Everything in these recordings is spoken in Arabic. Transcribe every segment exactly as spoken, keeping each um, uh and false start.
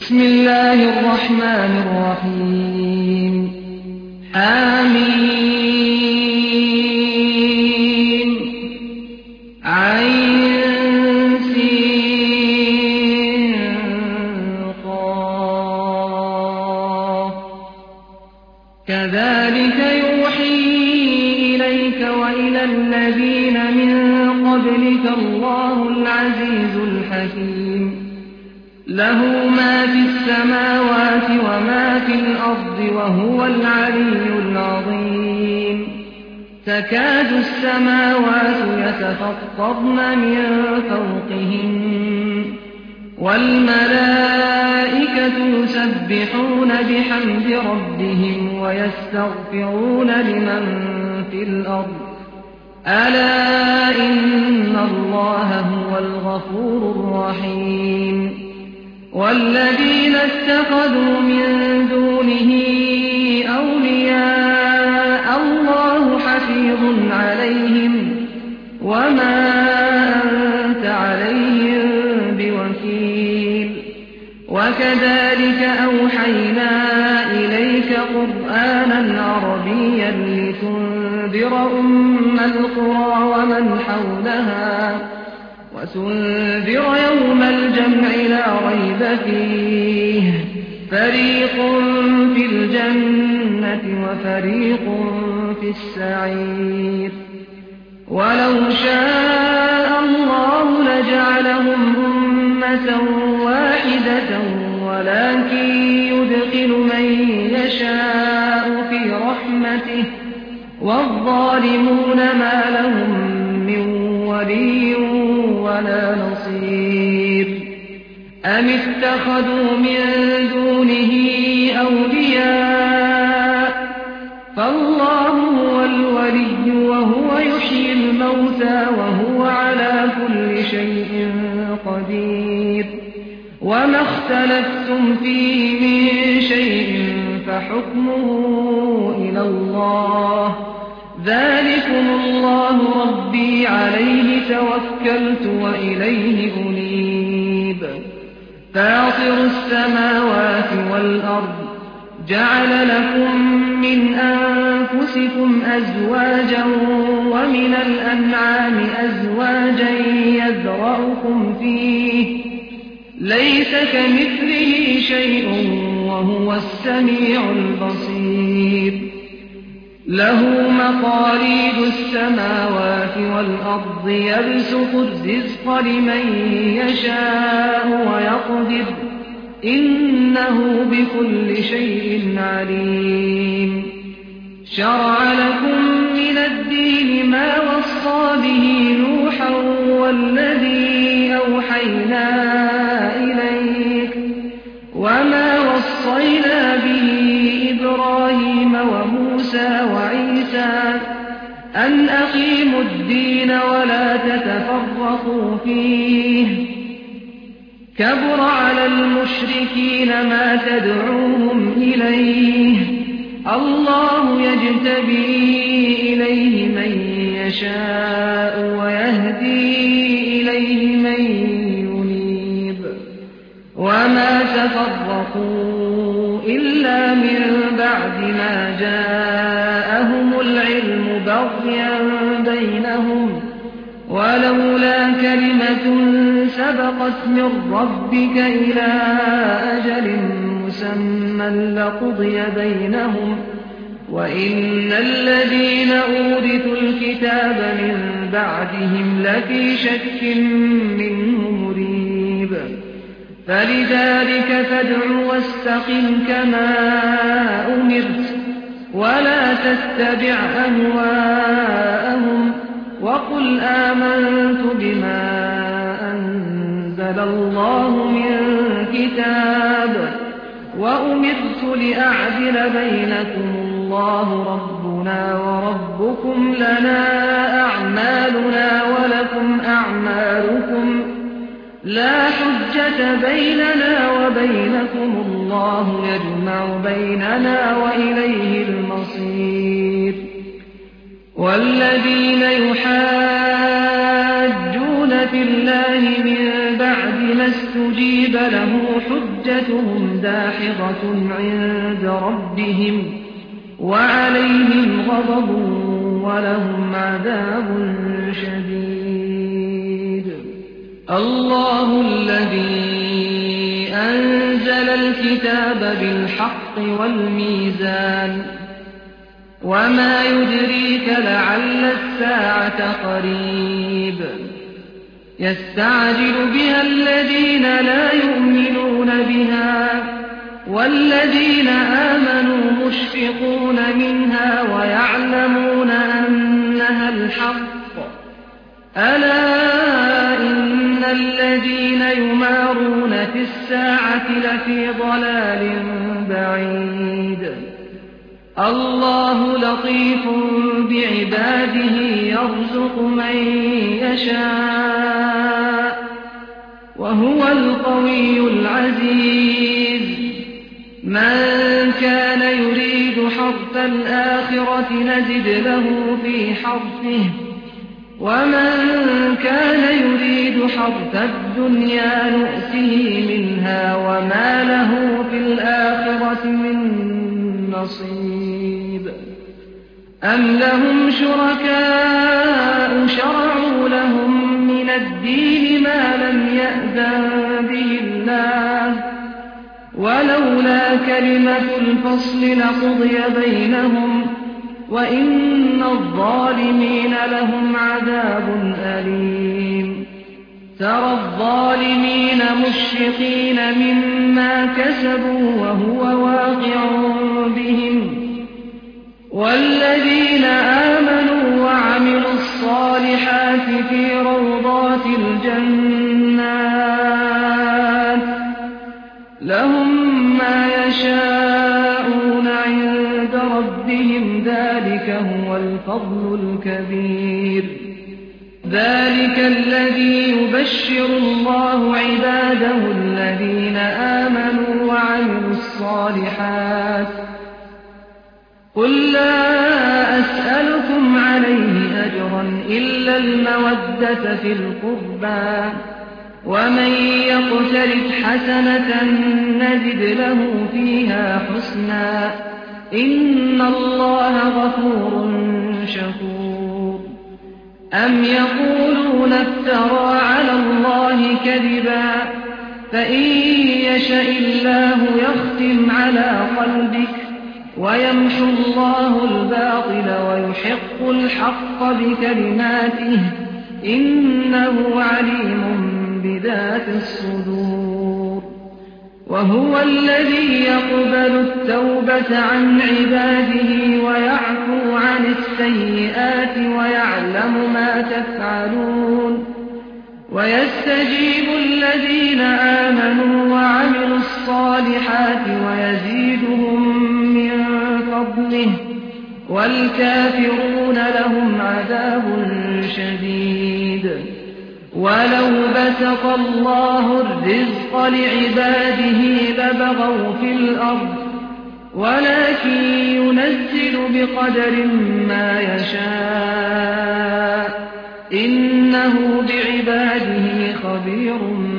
بسم الله الرحمن الرحيم حميم عين سين قاف كذلك يوحي إليك وإلى الذين من قبلك الله العزيز الحكيم له ما في السماوات وما في الأرض وهو العلي العظيم تكاد السماوات يتفطرن من فوقهن والملائكة يسبحون بحمد ربهم ويستغفرون لمن في الأرض ألا إن الله هو الغفور الرحيم والذين اتخذوا من دونه أولياء الله حفيظ عليهم وما أنت عليهم بوكيل وكذلك أوحينا إليك قرآنا عربيا لتنذر أم القرى ومن حولها وتنذر يوم الجمع لا ريب فيه فريق في الجنة وفريق في السعير ولو شاء الله لجعلهم أمة واحدة ولكن يدخل من يشاء في رحمته والظالمون ما لهم من ولي ولا نصير أم اتخذوا من دونه أولياء فالله هو الولي وهو يحيي الموتى وهو على كل شيء قدير وما اختلفتم فيه من شيء فحكمه إلى الله ذلكم الله ربي عليه توكلت وإليه أنيب فاطر السماوات والأرض جعل لكم من أنفسكم أزواجا ومن الأنعام أزواجا يذرأكم فيه ليس كمثله شيء وهو السميع البصير له مقاليد السماوات والأرض يبسط الرزق لمن يشاء ويقدر إنه بكل شيء عليم شرع لكم من الدين ما وصى به نوحا والذي أوحينا إليك وما وصينا به إبراهيم وموسى وعيسى أن أقيموا الدين ولا تتفرقوا فيه كبر على المشركين ما تدعوهم إليه الله يجتبي إليه من يشاء ويهدي إليه من ينيب وما تفرقوا إلا من بعد ما جاءهم العلم بغيا بينهم ولولا كلمة سبقت من ربك إلى أجل مسمى لقضي بينهم وإن الذين أورثوا الكتاب من بعدهم لفي شك منه مريب فلذلك فادع واستقم كما أمرت ولا تتبع أهواءهم وقل آمنت بما أنزل الله من كتاب وأمرت لأعدل بينكم الله ربنا وربكم لنا أعمالنا ولكم أعمالكم لا حجة بيننا وبينكم الله يجمع بيننا وإليه المصير والذين يحاجون في الله من بعد ما استجيب استجيب له حجتهم داحضة عند ربهم وعليهم غضب ولهم عذاب شديد. الله الذي أنزل الكتاب بالحق والميزان وما يدريك لعل الساعة قريب يستعجل بها الذين لا يؤمنون بها والذين آمنوا مشفقون منها ويعلمون أنها الحق ألا إن الذين يمارون في الساعة لفي ضلال بعيد. الله لطيف بعباده يرزق من يشاء وهو القوي العزيز. من كان يريد حرث الآخرة نزد له في حرثه ومن كان يريد حرث الدنيا نؤته منها وما له في الآخرة من نصيب. أم لهم شركاء شرعوا لهم من الدين ما لم يأذن به الله ولولا كلمة الفصل لقضي بينهم وإن الظالمين لهم عذاب أليم. ترى الظالمين مشفقين مما كسبوا وهو واقع بهم والذين آمنوا وعملوا الصالحات في روضات الجنات لهم ما يشاءون عند ربهم ذلك هو الفضل الكبير. ذلك الذي يبشر الله عباده الذين آمنوا وعملوا الصالحات. قل لا أسألكم عليه أجرا إلا المودة في القربى ومن يقترف حسنة نزد له فيها حسنا إن الله غفور شكور. أم يقولون افترى على الله كذبا فإن يشأ الله يختم على قلبك ويمحو الله الباطل ويحق الحق بكلماته إنه عليم بذات الصدور. وهو الذي يقبل التوبة عن عباده ويعفو عن السيئات ويعلم ما تفعلون ويستجيب الذين آمنوا وعملوا الصالحات ويزيدهم من فضله والكافرون لهم عذاب شديد. ولو بسط الله الرزق لعباده لبغوا في الأرض ولكن ينزل بقدر ما يشاء إنه بعباده خبير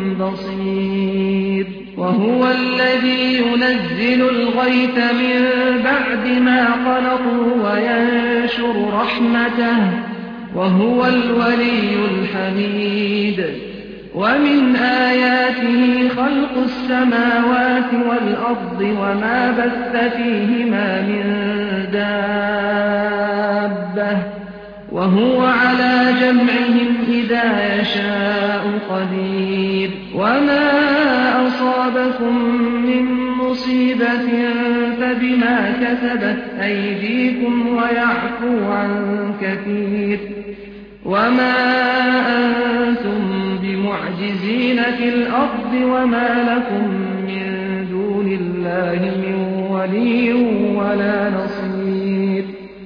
بصير. وهو الذي ينزل الغيث من بعد ما قنطوا وينشر رحمته وهو الولي الحميد. ومن آياته خلق السماوات والأرض وما بث فيهما من دابة وهو على جمعهم إذا يشاء قدير. وما أصابكم من مصيبة فبما كسبت أيديكم ويعفو عن كثير وما أنتم بمعجزين في الأرض وما لكم من دون الله من ولي ولا نصير.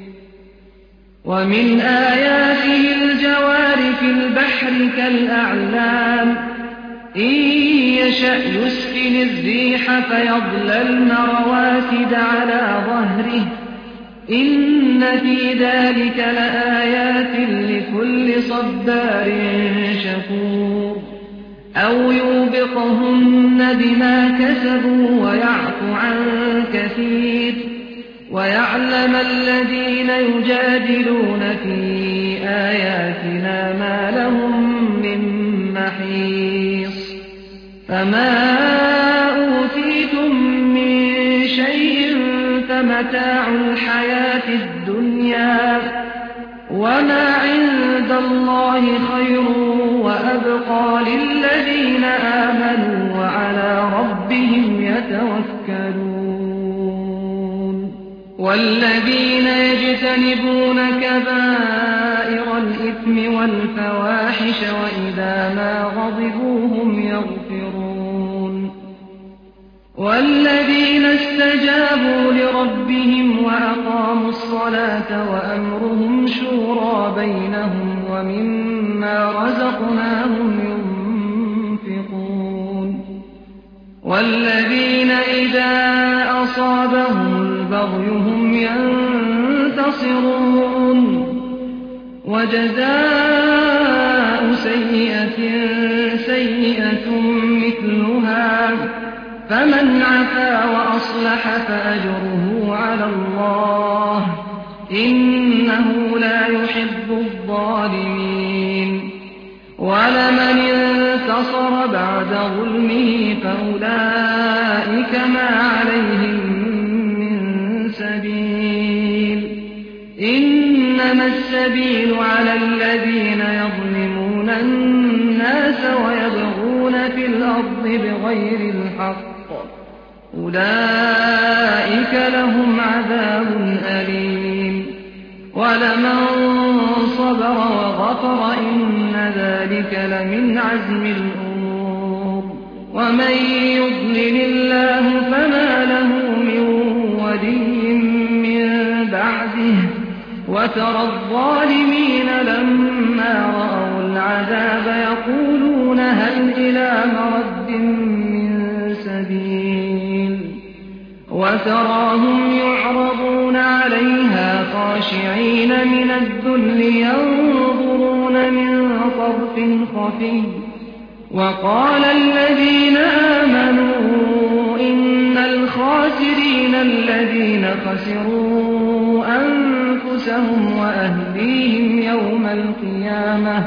ومن آياته الجوار في البحر كالأعلام إن يشأ يسكن الريح فيظللن رواكد على ظهره إن في ذلك لآيات لكل صبار شكور. أَوْ يُوبِقْهُنَّ بِمَا كَسَبُوا وَيَعْفُ عَن كَثِيرٍ وَيَعْلَمَ الَّذِينَ يُجَادِلُونَ فِي آيَاتِنَا مَا لَهُم مِّن مَّحِيصٍ فَمَا أُوتِيتُم مِّن شَيْءٍ فَمَتَاعُ الْحَيَاةِ الدُّنْيَا وَمَا عِندَ اللَّهِ خَيْرٌ وَأَبْقَىٰ لِلَّذِينَ آمَنُوا وَعَلَىٰ رَبِّهِمْ يَتَوَكَّلُونَ وَالَّذِينَ يَجْتَنِبُونَ كَبَائِرَ الْإِثْمِ وَالْفَوَاحِشَ وَإِذَا مَا غَضِبُوا هُمْ يَغْفِرُونَ وَالَّذِينَ اسْتَجَابُوا لِرَبِّهِمْ وَأَقَامُوا الصَّلَاةَ وَأَمْرُهُمْ شُورَىٰ بَيْنَهُمْ وَمِمَّا رَزَقْنَاهُمْ يُنفِقُونَ وَالَّذِينَ إِذَا أَصَابَهُمُ الْبَغْيُ هُمْ يَنتَصِرُونَ وَجَزَاءُ سَيِّئَةٍ سَيِّئَةٌ مِّثْلُهَا فَمَنْ عَفَا وَأَصْلَحَ فَأَجْرُهُ عَلَى اللَّهِ إِنَّهُ لَا يُحِبُّ الظَّالِمِينَ وَلَمَنِ انتَصَرَ بَعْدَ ظُلْمِهِ فَأُولَٰئِكَ مَا عَلَيْهِم مِّن سَبِيلٍ إِنَّمَا السَّبِيلُ عَلَى الَّذِينَ يَظْلِمُونَ النَّاسَ وَيَبْغُونَ فِي الْأَرْضِ بِغَيْرِ الْحَقِّ أُولَٰئِكَ لَهُمْ عَذَابٌ أَلِيمٌ وَلَمَن صَبَرَ وَغَفَرَ إِنَّ ذَٰلِكَ لَمِنْ عَزْمِ الْأُمُورِ وَمَن يُضْلِلِ اللَّهُ فَمَا لَهُ مِن وَلِيٍّ مِّن بَعْدِهِ وَتَرَى الظَّالِمِينَ لَمَّا رَأَوُا الْعَذَابَ يَقُولُونَ هَلْ إِلَىٰ مَرَدٍّ مِّن سَبِيلٍ وَتَرَاهُمْ يُعْرَضُونَ عَلَيْهَا خَاشِعِينَ مِنَ الذُّلِّ يَنظُرُونَ مِن طَرْفٍ خَفِيٍّ وَقَالَ الَّذِينَ آمَنُوا إِنَّ الْخَاسِرِينَ الَّذِينَ خَسِرُوا أَنفُسَهُمْ وَأَهْلِيهِمْ يَوْمَ الْقِيَامَةِ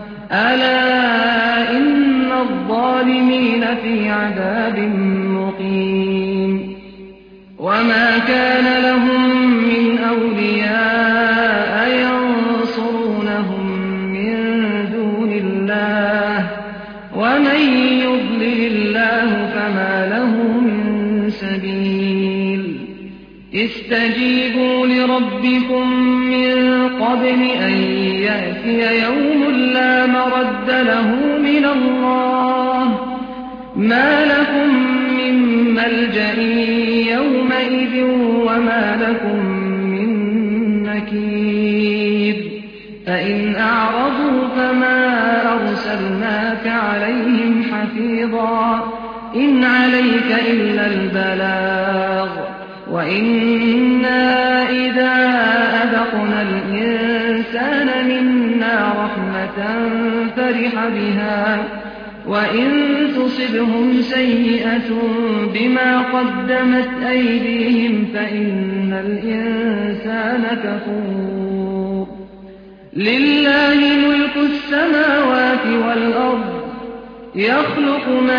أَلَا إِنَّ الظَّالِمِينَ فِي عَذَابٍ مُّقِيمٍ وَمَا كَانَ لَهُم مِّنْ أَوْلِيَاءَ يَنصُرُونَهُم مِّن دُونِ اللَّهِ وَمَن يُضْلِلِ اللَّهُ فَمَا لَهُ مِن سَبِيلٍ اسْتَجِيبُوا لِرَبِّكُم مِّن قَبْلِ أَن يَأْتِيَ يَوْمٌ لَّا مَرَدَّ لَهُ مِنَ اللَّهِ مَا لَكُم مِّن مَّلْجَإٍ يَوْمَئِذٍ وَمَا لَكُم مِّن نَّكِيرٍ فَإِنْ أَعْرَضُوا فَمَا أَرْسَلْنَاكَ عَلَيْهِمْ حَفِيظًا إِنْ عَلَيْكَ إِلَّا الْبَلَاغُ وَإِنَّا إِذَا أَذَقْنَا الْإِنسَانَ مِنَّا رَحْمَةً فَرِحَ بِهَا وَإِن تُصِبْهُمْ سَيِّئَةٌ بِمَا قَدَّمَتْ أَيْدِيهِمْ فَإِنَّ الْإِنسَانَ كَفُورٌ لِلَّهِ مُلْكُ السَّمَاوَاتِ وَالْأَرْضِ يَخْلُقُ مَا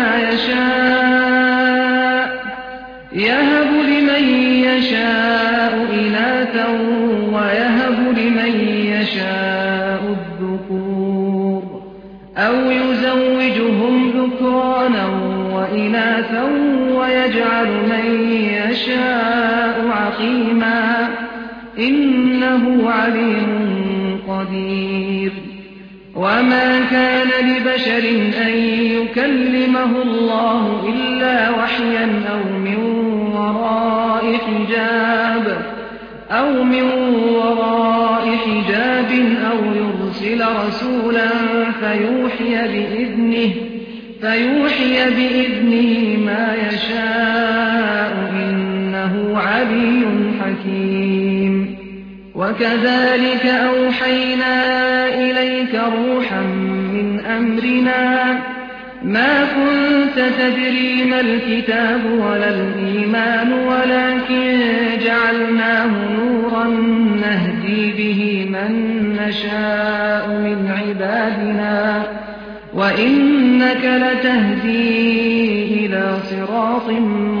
يَشَاءُ يَهَبُ لِمَن يَشَاءُ إِنَاثًا وَيَهَبُ لِمَن يَشَاءُ الذُّكُورَ أَوْ يُزَوِّجُهُمْ ذُكْرَانًا وَإِنَاثًا وَيَجْعَلُ مَن يَشَاءُ عَقِيمًا إِنَّهُ عَلِيمٌ قَدِيرٌ وَمَا كَانَ لِبَشَرٍ أَن يُكَلِّمَهُ اللَّهُ إِلَّا وَحْيًا أَوْ مِن وَرَاءِ حِجَابٍ أَوْ مِن وَرَاءِ حِجَابٍ أَوْ يُرْسِلَ رَسُولًا فَيُوحِيَ بِإِذْنِهِ فَيُوحِيَ بِإِذْنِهِ مَا يَشَاءُ إِنَّهُ عَلِيٌّ حَكِيمٌ وَكَذَلِكَ أَوْحَيْنَا إِلَيْكَ رُوحًا مِّنْ أَمْرِنَا ما كنت تدري ما الكتاب ولا الإيمان ولكن جعلناه نورا نهدي به من نشاء من عبادنا وإنك لتهدي إلى صراط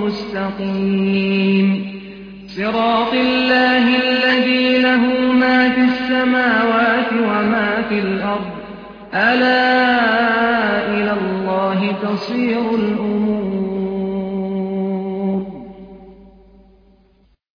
مستقيم صراط الله الذي له ما في السماوات وما في الأرض ألا إلى الله تصير الأمور